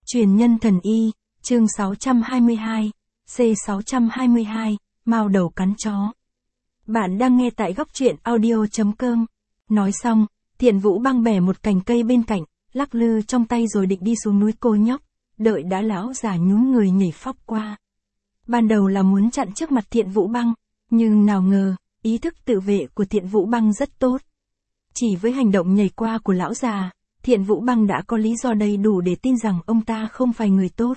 Truyền nhân thần y, chương 622, C622, mao đầu cắn chó. Bạn đang nghe tại góc truyện audio.com. Nói xong, Thiện Vũ băng bẻ một cành cây bên cạnh, lắc lư trong tay rồi định đi xuống núi cô nhóc, đợi đã lão già nhún người nhảy phóc qua. Ban đầu là muốn chặn trước mặt Thiện Vũ băng, nhưng nào ngờ, ý thức tự vệ của Thiện Vũ băng rất tốt. Chỉ với hành động nhảy qua của lão già, Thiện Vũ băng đã có lý do đầy đủ để tin rằng ông ta không phải người tốt.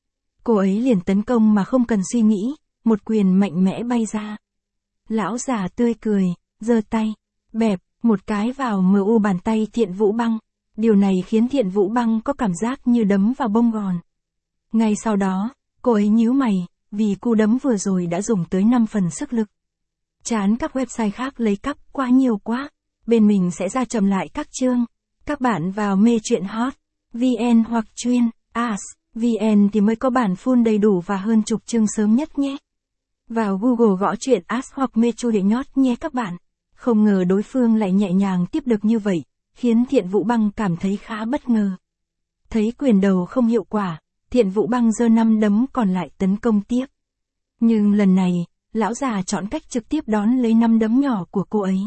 Cô ấy liền tấn công mà không cần suy nghĩ, một quyền mạnh mẽ bay ra. Lão già tươi cười, giơ tay, bẹp, một cái vào mu bàn tay Thiện Vũ băng. Điều này khiến Thiện Vũ băng có cảm giác như đấm vào bông gòn. Ngay sau đó, cô ấy nhíu mày, vì cú đấm vừa rồi đã dùng tới 5 phần sức lực. Chán các website khác lấy cắp quá nhiều quá, bên mình sẽ ra chậm lại các chương. Các bạn vào mê truyện hot, VN hoặc chuyên, AS, VN thì mới có bản full đầy đủ và hơn chục chương sớm nhất nhé. Vào Google gõ truyện AS hoặc mê truyện nhót nhé các bạn. Không ngờ đối phương lại nhẹ nhàng tiếp được như vậy, khiến Thiện Vũ băng cảm thấy khá bất ngờ. Thấy quyền đầu không hiệu quả, Thiện Vũ băng giơ 5 đấm còn lại tấn công tiếp. Nhưng lần này, lão già chọn cách trực tiếp đón lấy 5 đấm nhỏ của cô ấy.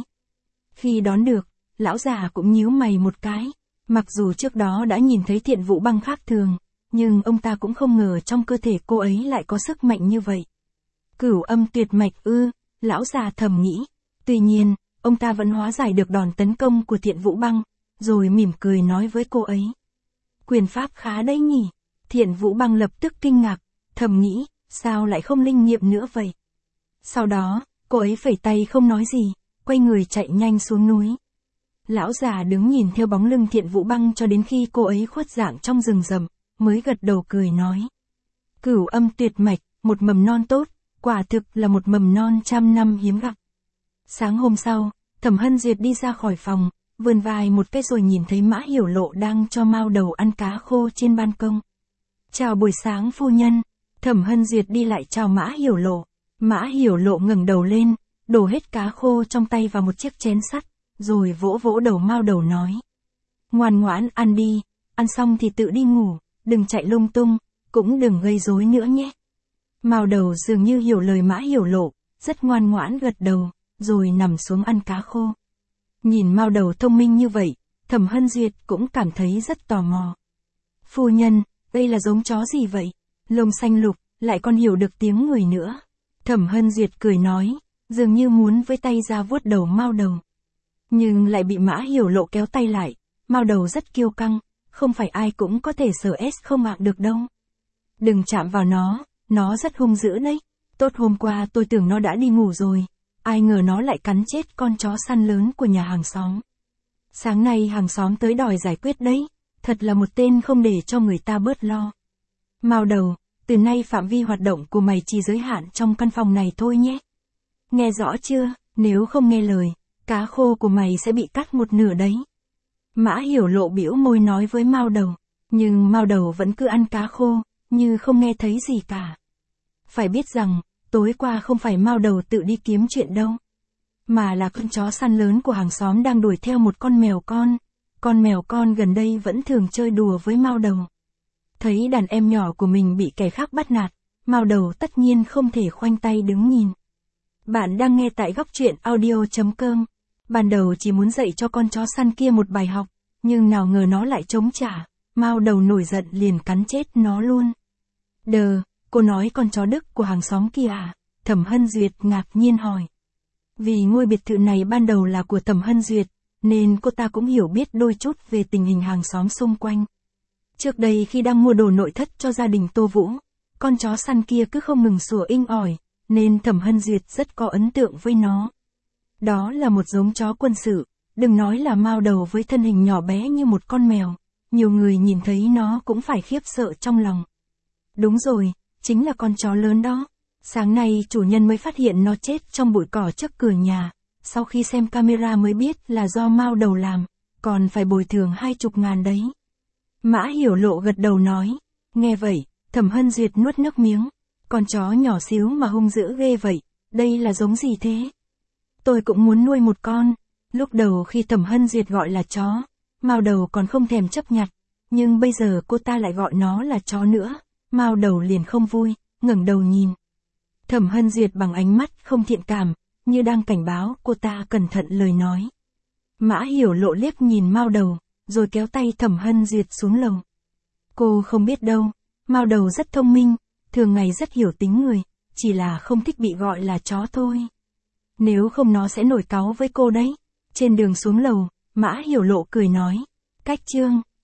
Khi đón được, lão già cũng nhíu mày một cái, mặc dù trước đó đã nhìn thấy Thiện Vũ băng khác thường, nhưng ông ta cũng không ngờ trong cơ thể cô ấy lại có sức mạnh như vậy. Cửu âm tuyệt mạch ư, lão già thầm nghĩ. Tuy nhiên, ông ta vẫn hóa giải được đòn tấn công của Thiện Vũ băng, rồi mỉm cười nói với cô ấy. Quyền pháp khá đấy nhỉ. Thiện Vũ băng lập tức kinh ngạc, thầm nghĩ, sao lại không linh nghiệm nữa vậy. Sau đó, cô ấy phẩy tay không nói gì, quay người chạy nhanh xuống núi. Lão già đứng nhìn theo bóng lưng Thiện Vũ băng cho đến khi cô ấy khuất dạng trong rừng rậm, mới gật đầu cười nói. Cửu âm tuyệt mạch, một mầm non tốt, quả thực là một mầm non trăm năm hiếm gặp. Sáng hôm sau, Thẩm Hân Duyệt đi ra khỏi phòng, vươn vai một cái rồi nhìn thấy Mã Hiểu Lộ đang cho mao đầu ăn cá khô trên ban công. Chào buổi sáng phu nhân. Thẩm Hân Duyệt đi lại chào Mã Hiểu Lộ. Mã Hiểu Lộ ngẩng đầu lên, đổ hết cá khô trong tay vào một chiếc chén sắt, rồi vỗ vỗ đầu mao đầu nói. Ngoan ngoãn ăn đi, ăn xong thì tự đi ngủ, đừng chạy lung tung, cũng đừng gây rối nữa nhé. Mao đầu dường như hiểu lời Mã Hiểu Lộ, rất ngoan ngoãn gật đầu, rồi nằm xuống ăn cá khô. Nhìn mao đầu thông minh như vậy, Thẩm Hân Duyệt cũng cảm thấy rất tò mò. Phu nhân, đây là giống chó gì vậy? Lông xanh lục, lại còn hiểu được tiếng người nữa. Thẩm Hân Duyệt cười nói, dường như muốn với tay ra vuốt đầu mao đầu. Nhưng lại bị Mã Hiểu Lộ kéo tay lại, mao đầu rất kiêu căng, không phải ai cũng có thể sờ không ạ được đâu. Đừng chạm vào nó rất hung dữ đấy. Tốt hôm qua tôi tưởng nó đã đi ngủ rồi, ai ngờ nó lại cắn chết con chó săn lớn của nhà hàng xóm. Sáng nay hàng xóm tới đòi giải quyết đấy, thật là một tên không để cho người ta bớt lo. Mao đầu, từ nay phạm vi hoạt động của mày chỉ giới hạn trong căn phòng này thôi nhé. Nghe rõ chưa, nếu không nghe lời, cá khô của mày sẽ bị cắt một nửa đấy. Mã Hiểu Lộ bĩu môi nói với mao đầu, nhưng mao đầu vẫn cứ ăn cá khô, như không nghe thấy gì cả. Phải biết rằng, tối qua không phải mao đầu tự đi kiếm chuyện đâu, mà là con chó săn lớn của hàng xóm đang đuổi theo một con mèo con. Con mèo con gần đây vẫn thường chơi đùa với mao đầu. Thấy đàn em nhỏ của mình bị kẻ khác bắt nạt, mao đầu tất nhiên không thể khoanh tay đứng nhìn. Bạn đang nghe tại góc truyện audio.com. Ban đầu chỉ muốn dạy cho con chó săn kia một bài học, nhưng nào ngờ nó lại chống trả, mao đầu nổi giận liền cắn chết nó luôn. Đờ, cô nói con chó Đức của hàng xóm kia à? Thẩm Hân Duyệt ngạc nhiên hỏi. Vì ngôi biệt thự này ban đầu là của Thẩm Hân Duyệt, nên cô ta cũng hiểu biết đôi chút về tình hình hàng xóm xung quanh. Trước đây khi đang mua đồ nội thất cho gia đình Tô Vũ, con chó săn kia cứ không ngừng sủa inh ỏi, nên Thẩm Hân Duyệt rất có ấn tượng với nó. Đó là một giống chó quân sự, đừng nói là mao đầu với thân hình nhỏ bé như một con mèo, nhiều người nhìn thấy nó cũng phải khiếp sợ trong lòng. Đúng rồi, chính là con chó lớn đó. Sáng nay chủ nhân mới phát hiện nó chết trong bụi cỏ trước cửa nhà, sau khi xem camera mới biết là do mao đầu làm, còn phải bồi thường 20.000 đấy. Mã Hiểu Lộ gật đầu nói, nghe vậy, Thẩm Hân Duyệt nuốt nước miếng, con chó nhỏ xíu mà hung dữ ghê vậy, đây là giống gì thế? Tôi cũng muốn nuôi một con. Lúc đầu khi Thẩm Hân Duyệt gọi là chó, mao đầu còn không thèm chấp nhặt, Nhưng bây giờ cô ta lại gọi nó là chó nữa. Mao Đầu liền không vui, ngẩng đầu nhìn. Thẩm Hân Duyệt bằng ánh mắt không thiện cảm, như đang cảnh báo cô ta cẩn thận lời nói. Mã Hiểu Lộ liếc nhìn Mao Đầu, rồi kéo tay Thẩm Hân Duyệt xuống lầu. Cô không biết đâu, Mao Đầu rất thông minh, thường ngày rất hiểu tính người, chỉ là không thích bị gọi là chó thôi. Nếu không nó sẽ nổi cáu với cô đấy. Trên đường xuống lầu, Mã Hiểu Lộ cười nói. Cách Trương.